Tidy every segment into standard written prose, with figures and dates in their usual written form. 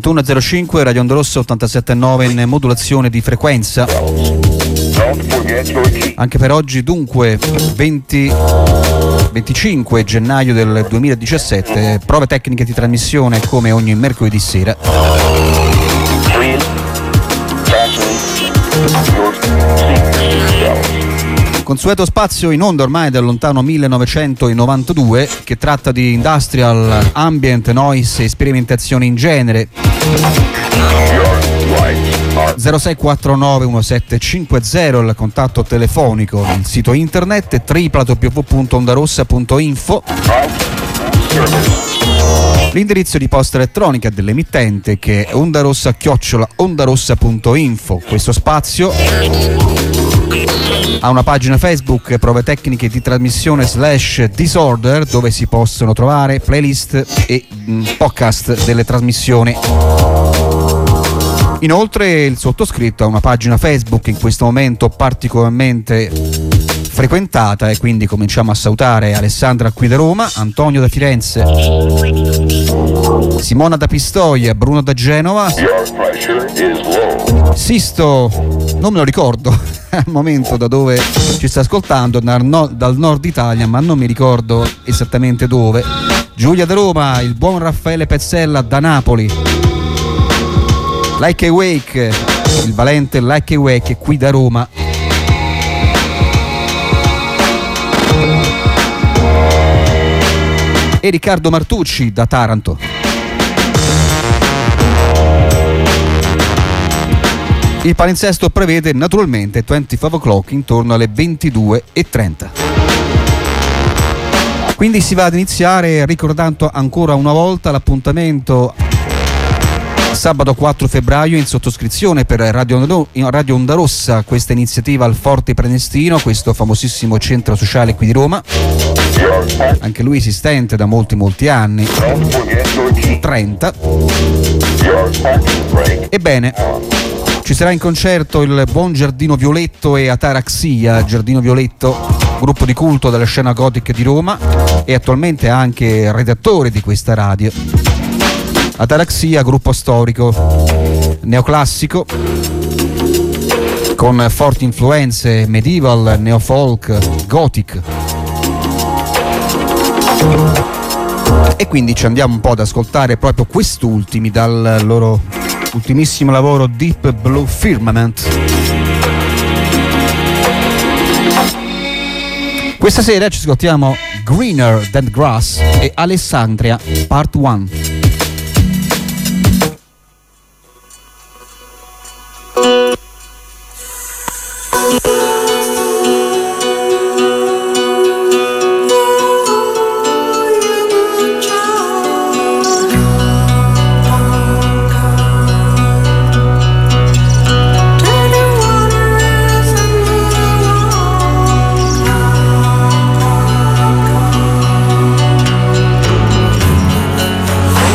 21.05, Radio Onda Rossa 87.9 in modulazione di frequenza. Anche per oggi dunque 25 gennaio del 2017, prove tecniche di trasmissione come ogni mercoledì sera. Consueto spazio in onda ormai dal lontano 1992 che tratta di industrial, ambient, noise e sperimentazione in genere. 0649 1750 il contatto telefonico, il sito internet www.ondarossa.info, l'indirizzo di posta elettronica dell'emittente che è ondarossa@ondarossa.info. Questo spazio ha una pagina Facebook, prove tecniche di trasmissione /disorder, dove si possono trovare playlist e podcast delle trasmissioni. Inoltre il sottoscritto ha una pagina Facebook in questo momento particolarmente frequentata, e quindi cominciamo a salutare Alessandra qui da Roma, Antonio da Firenze, Simona da Pistoia, Bruno da Genova, Sisto non me lo ricordo al momento da dove ci sta ascoltando, dal nord Italia, ma non mi ricordo esattamente dove, Giulia da Roma, il buon Raffaele Pezzella da Napoli, Like Awake, il valente Like Awake qui da Roma. E Riccardo Martucci da Taranto. Il palinsesto prevede naturalmente 25 o'clock intorno alle 22:30. Quindi si va ad iniziare ricordando ancora una volta l'appuntamento sabato 4 febbraio in sottoscrizione per Radio Onda Rossa, questa iniziativa al Forte Prenestino, questo famosissimo centro sociale qui di Roma, anche lui esistente da molti anni, 30. Ebbene, ci sarà in concerto il buon Giardino Violetto e Ataraxia. Giardino Violetto, gruppo di culto della scena gothic di Roma e attualmente anche redattore di questa radio. Ataraxia, gruppo storico neoclassico con forti influenze medieval, neofolk, gothic, e quindi ci andiamo un po' ad ascoltare proprio quest'ultimi dal loro ultimissimo lavoro Deep Blue Firmament. Questa sera ci ascoltiamo Greener Than Grass e Alessandria Part 1. I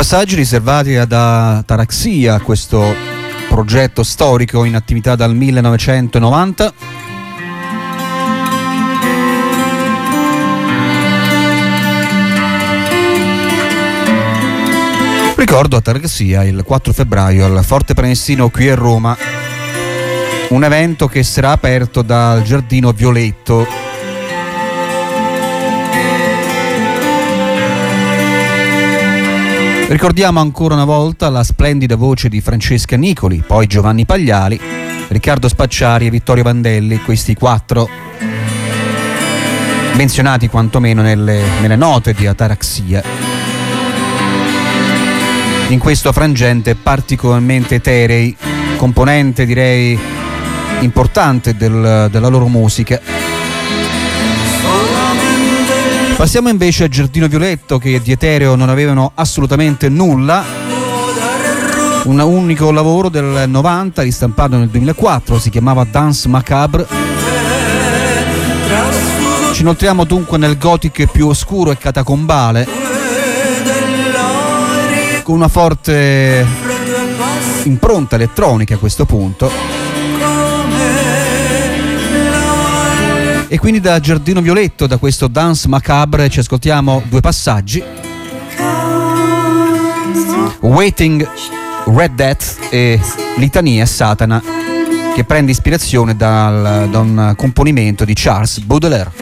passaggi riservati ad Ataraxia, questo progetto storico in attività dal 1990. Ricordo Ataraxia il 4 febbraio al Forte Prenestino qui a Roma, un evento che sarà aperto dal Giardino Violetto. Ricordiamo ancora una volta la splendida voce di Francesca Nicoli, poi Giovanni Pagliali, Riccardo Spacciari e Vittorio Vandelli, questi 4 menzionati quantomeno nelle note di Ataraxia. In questo frangente particolarmente eterei, componente direi importante della loro musica. Passiamo invece a Giardino Violetto, che di etereo non avevano assolutamente nulla. Un unico lavoro del 90 ristampato nel 2004, si chiamava Danse Macabre. Ci inoltriamo dunque nel gothic più oscuro e catacombale, con una forte impronta elettronica a questo punto. E quindi da Giardino Violetto, da questo Danse Macabre, ci ascoltiamo 2 passaggi: Waiting Red Death e Litania Satana, che prende ispirazione da un componimento di Charles Baudelaire.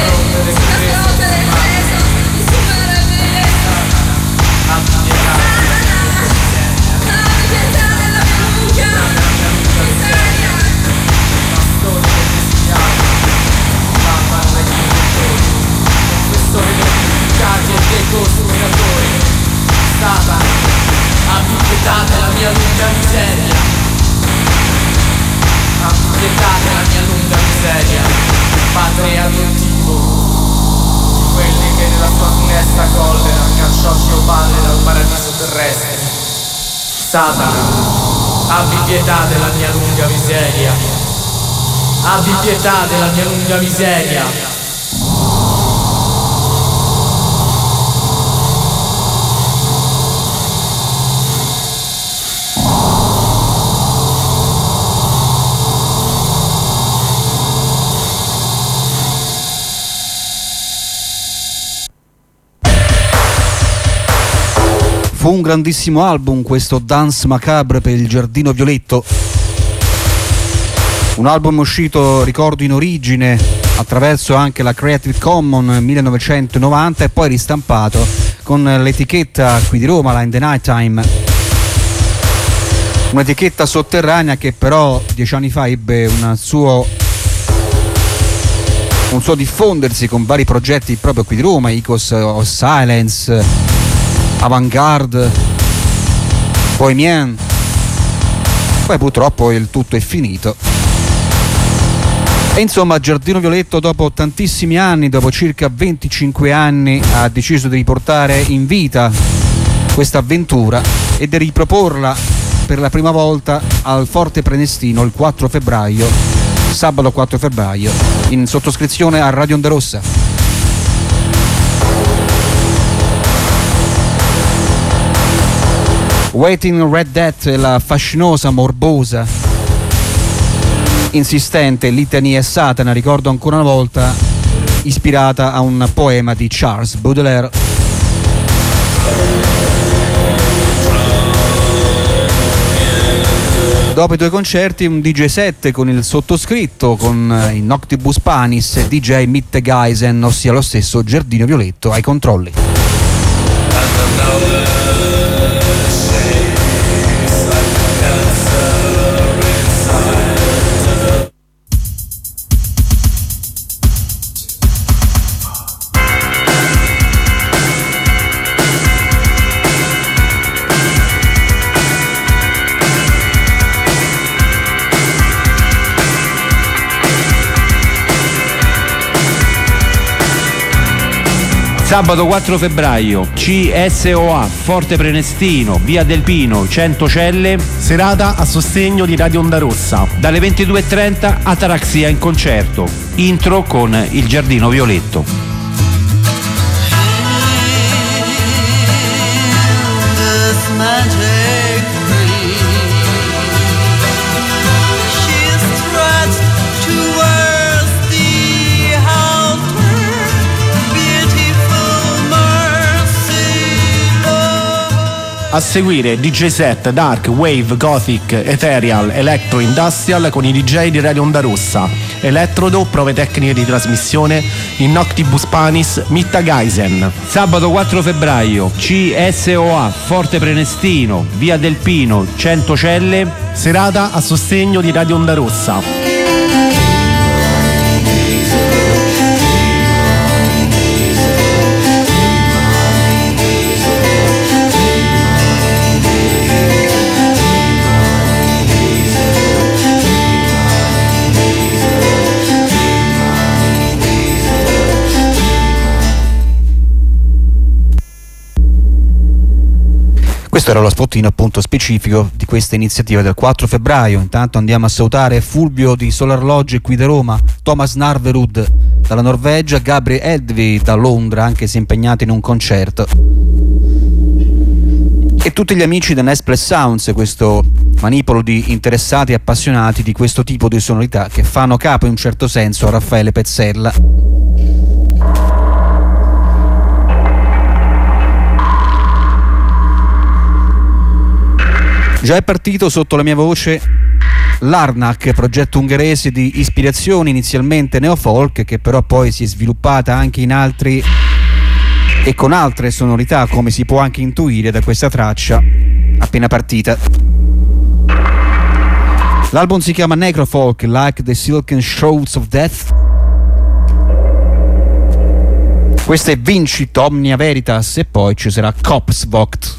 Satana, abbi pietà della mia lunga miseria. Abbi pietà della mia lunga miseria. Fu un grandissimo album questo Danse Macabre per il Giardino Violetto, un album uscito, ricordo, in origine attraverso anche la Creative Commons 1990 e poi ristampato con l'etichetta qui di Roma, la In The Night Time, un'etichetta sotterranea che però 10 anni fa ebbe un suo diffondersi con vari progetti proprio qui di Roma, Icos of Silence, Avantgarde, Bohemian. Poi purtroppo il tutto è finito. E insomma Giardino Violetto, dopo tantissimi anni, dopo circa 25 anni, ha deciso di riportare in vita questa avventura e di riproporla per la prima volta al Forte Prenestino il 4 febbraio, sabato 4 febbraio, in sottoscrizione a Radio Onda Rossa. Waiting Red Death è la fascinosa, morbosa, insistente litania e Satana, ricordo ancora una volta, ispirata a un poema di Charles Baudelaire. Dopo i due concerti un DJ set con il sottoscritto, con in Noctibus Panis e DJ Mitte Geisen, ossia lo stesso Giardino Violetto ai controlli. Sabato 4 febbraio, CSOA, Forte Prenestino, Via del Pino, 100 Celle. Serata a sostegno di Radio Onda Rossa. Dalle 22:30 Ataraxia in concerto. Intro con il Giardino Violetto. A seguire DJ set Dark, Wave, Gothic, Ethereal, Electro, Industrial con i DJ di Radio Onda Rossa. Elettrodo, prove tecniche di trasmissione, in Noctibus Panis, Mitte Geisen. Sabato 4 febbraio, CSOA, Forte Prenestino, Via del Pino, 100 Celle. Serata a sostegno di Radio Onda Rossa. Questo era lo spottino appunto specifico di questa iniziativa del 4 febbraio. Intanto andiamo a salutare Fulvio di Solar Lodge qui da Roma, Thomas Narverud dalla Norvegia, Gabriel Edvi da Londra, anche se impegnato in un concerto, e tutti gli amici da Nespless Sounds, questo manipolo di interessati e appassionati di questo tipo di sonorità che fanno capo in un certo senso a Raffaele Pezzella. Già è partito sotto la mia voce L'Arnak, progetto ungherese di ispirazione inizialmente neofolk, che però poi si è sviluppata anche in altri e con altre sonorità, come si può anche intuire da questa traccia appena partita. L'album si chiama Necrofolk, Like the Silken Shrouds of Death. Questo è Vincit Omnia Veritas e poi ci sarà Kopsvogt.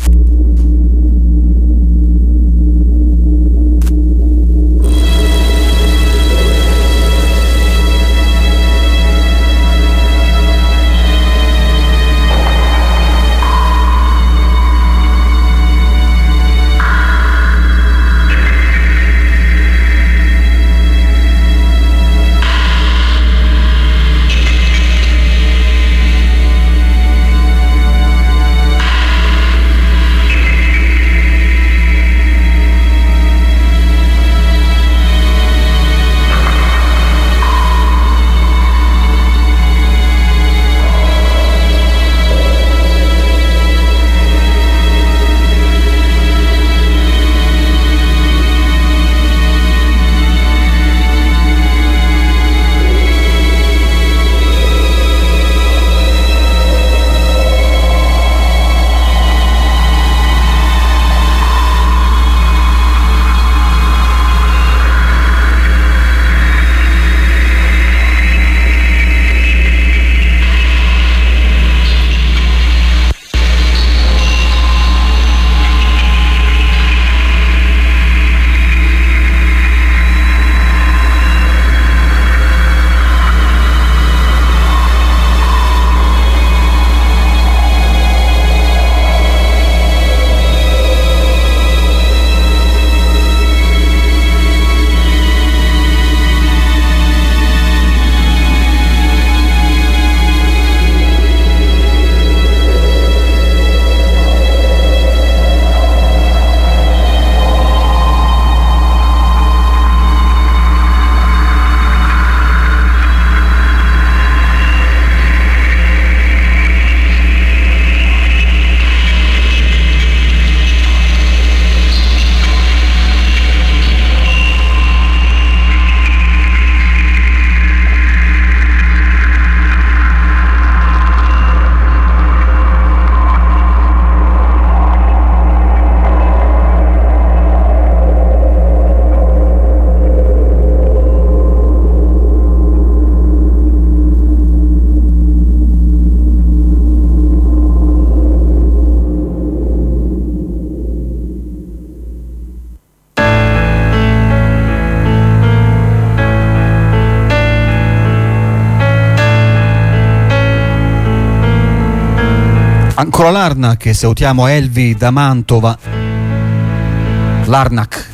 Ancora l'Arnak, salutiamo Elvi da Mantova. L'Arnak.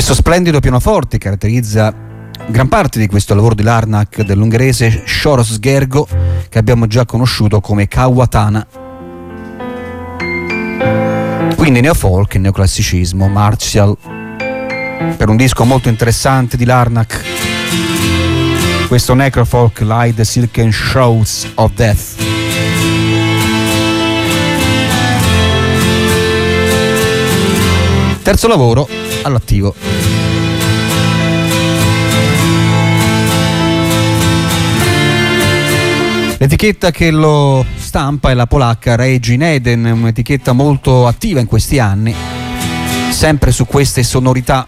Questo splendido pianoforte caratterizza gran parte di questo lavoro di Larnak dell'ungherese Soros Gergo, che abbiamo già conosciuto come Kawatana. Quindi neofolk, neoclassicismo, Martial, per un disco molto interessante di Larnak, questo Necrofolk Light the Silken Shrouds of Death. Terzo lavoro all'attivo. L'etichetta che lo stampa è la polacca Regine Eden, un'etichetta molto attiva in questi anni, sempre su queste sonorità.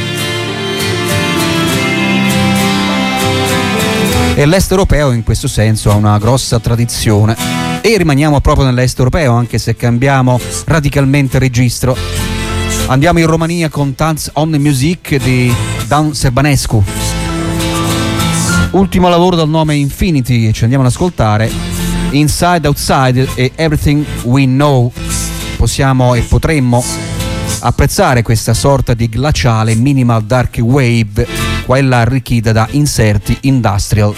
E l'est europeo in questo senso ha una grossa tradizione. E rimaniamo proprio nell'est europeo, anche se cambiamo radicalmente registro. Andiamo in Romania con Tanz on Music di Dan Serbanescu. Ultimo lavoro dal nome Infinity, e ci andiamo ad ascoltare Inside Outside e Everything We Know. Possiamo e potremmo apprezzare questa sorta di glaciale minimal dark wave, quella arricchita da inserti industrial.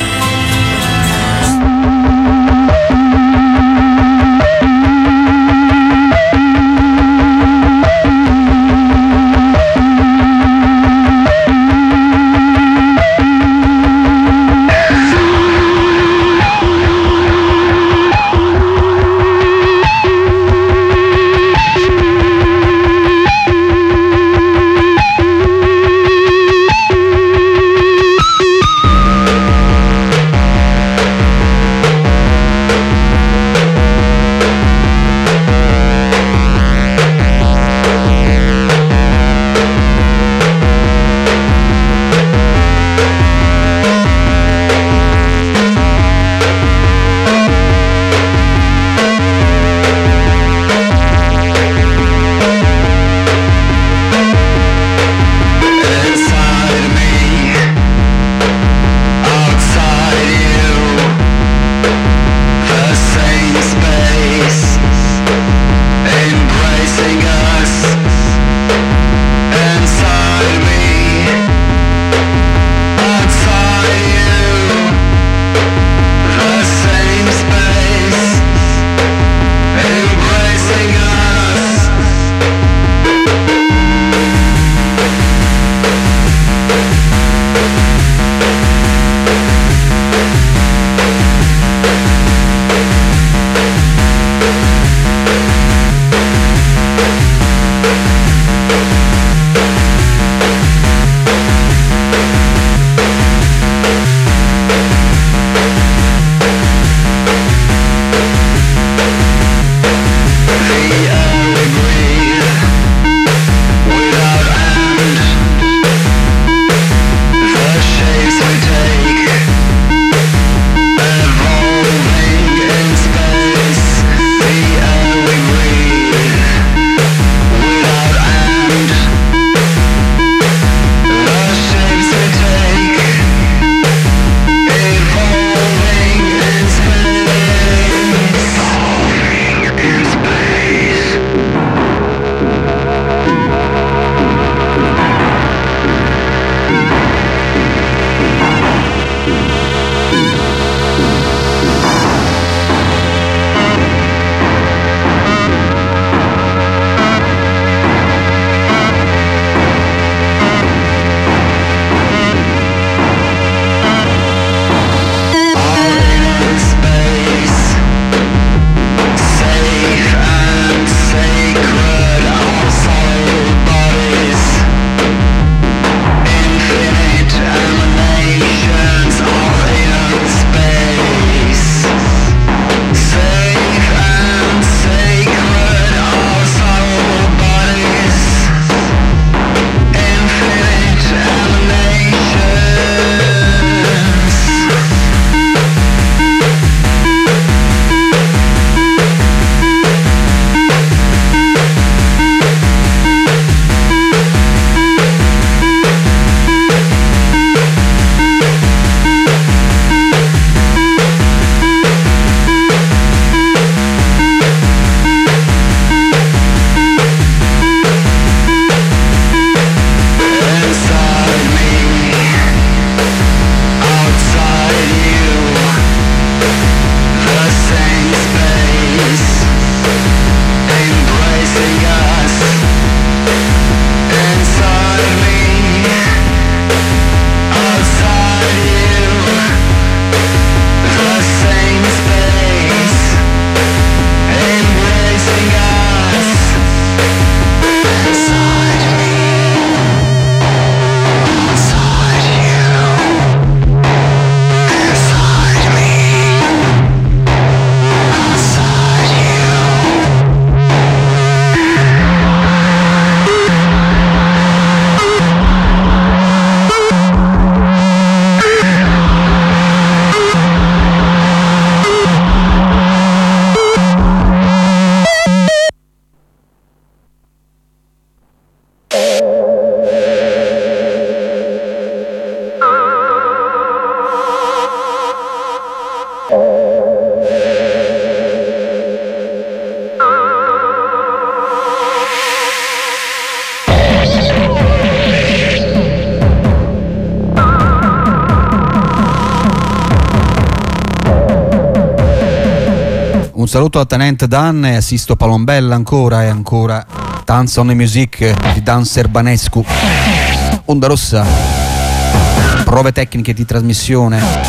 saluto a Tenente Dan e a Sisto Palombella ancora e ancora. Dance on the Music di Dan Serbanescu. Onda Rossa, prove tecniche di trasmissione.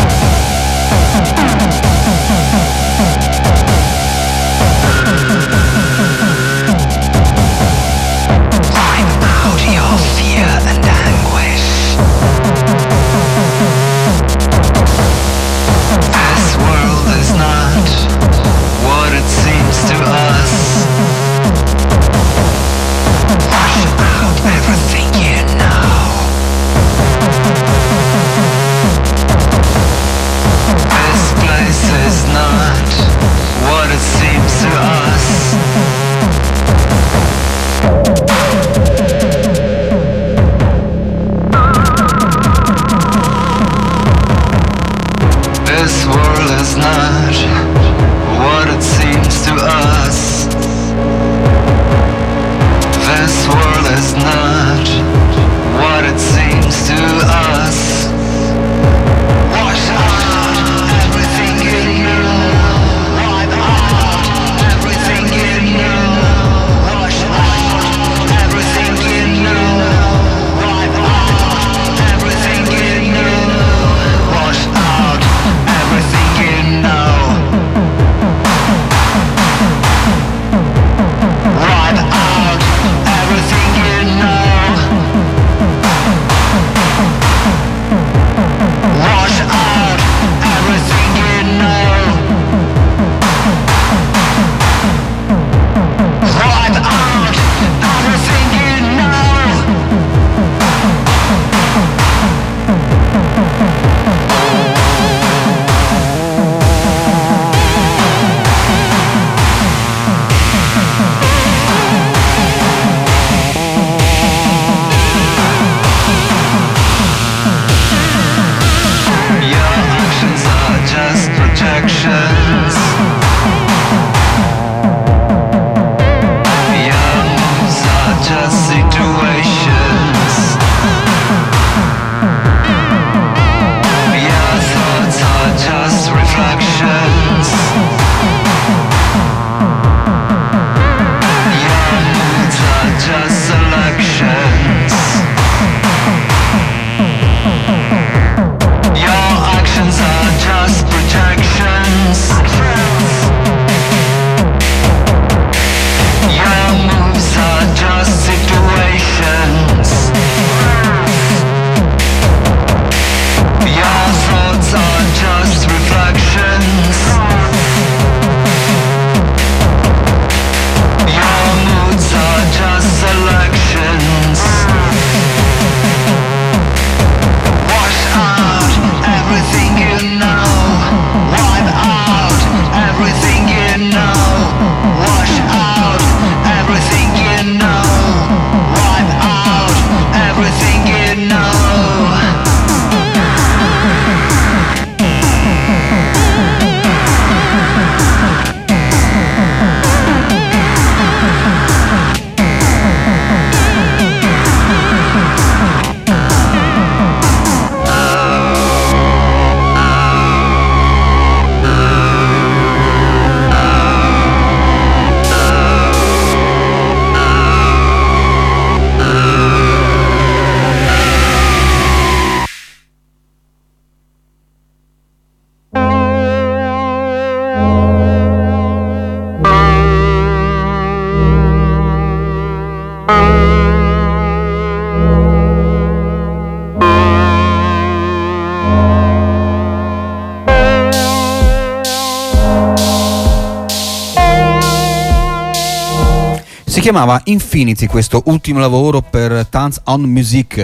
Si chiamava Infinity questo ultimo lavoro per Dance on Music.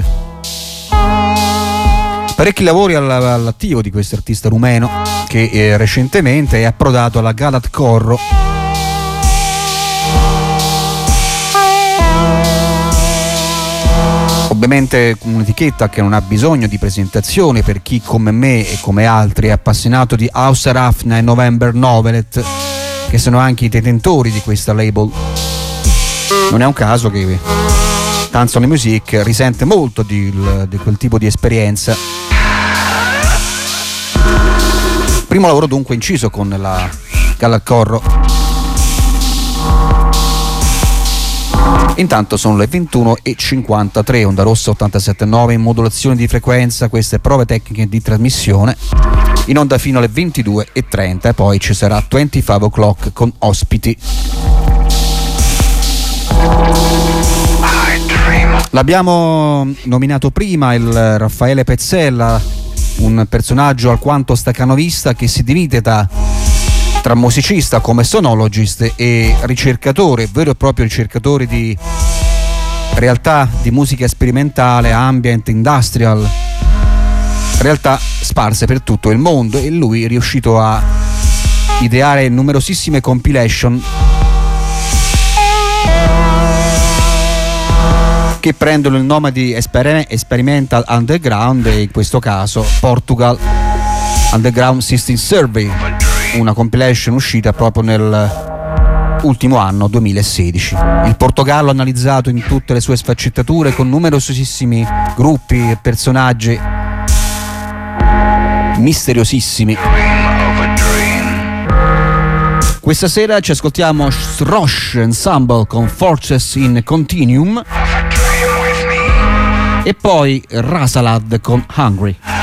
Parecchi lavori all'attivo di questo artista rumeno che recentemente è approdato alla Galat Corro. Ovviamente un'etichetta che non ha bisogno di presentazione per chi come me e come altri è appassionato di House Arafna e November Novelet, che sono anche i detentori di questa label. Non è un caso che Dance on the Music risente molto di quel tipo di esperienza. Primo lavoro dunque inciso con la Gallarcorro. Intanto sono le 21:53, Onda Rossa 87.9 in modulazione di frequenza, queste prove tecniche di trasmissione, in onda fino alle 22:30 e poi ci sarà 25 o'clock con ospiti. L'abbiamo nominato prima il Raffaele Pezzella, un personaggio alquanto staccanovista che si divide tra musicista come sonologist e ricercatore, vero e proprio ricercatore di realtà di musica sperimentale, ambient, industrial, realtà sparse per tutto il mondo, e lui è riuscito a ideare numerosissime compilation che prendono il nome di Experimental Underground, e in questo caso Portugal Underground System Survey, una compilation uscita proprio nell'ultimo anno 2016. Il Portogallo analizzato in tutte le sue sfaccettature con numerosissimi gruppi e personaggi misteriosissimi. Questa sera ci ascoltiamo Srosh Ensemble con Forces in Continuum e poi Rasalad con Hungry.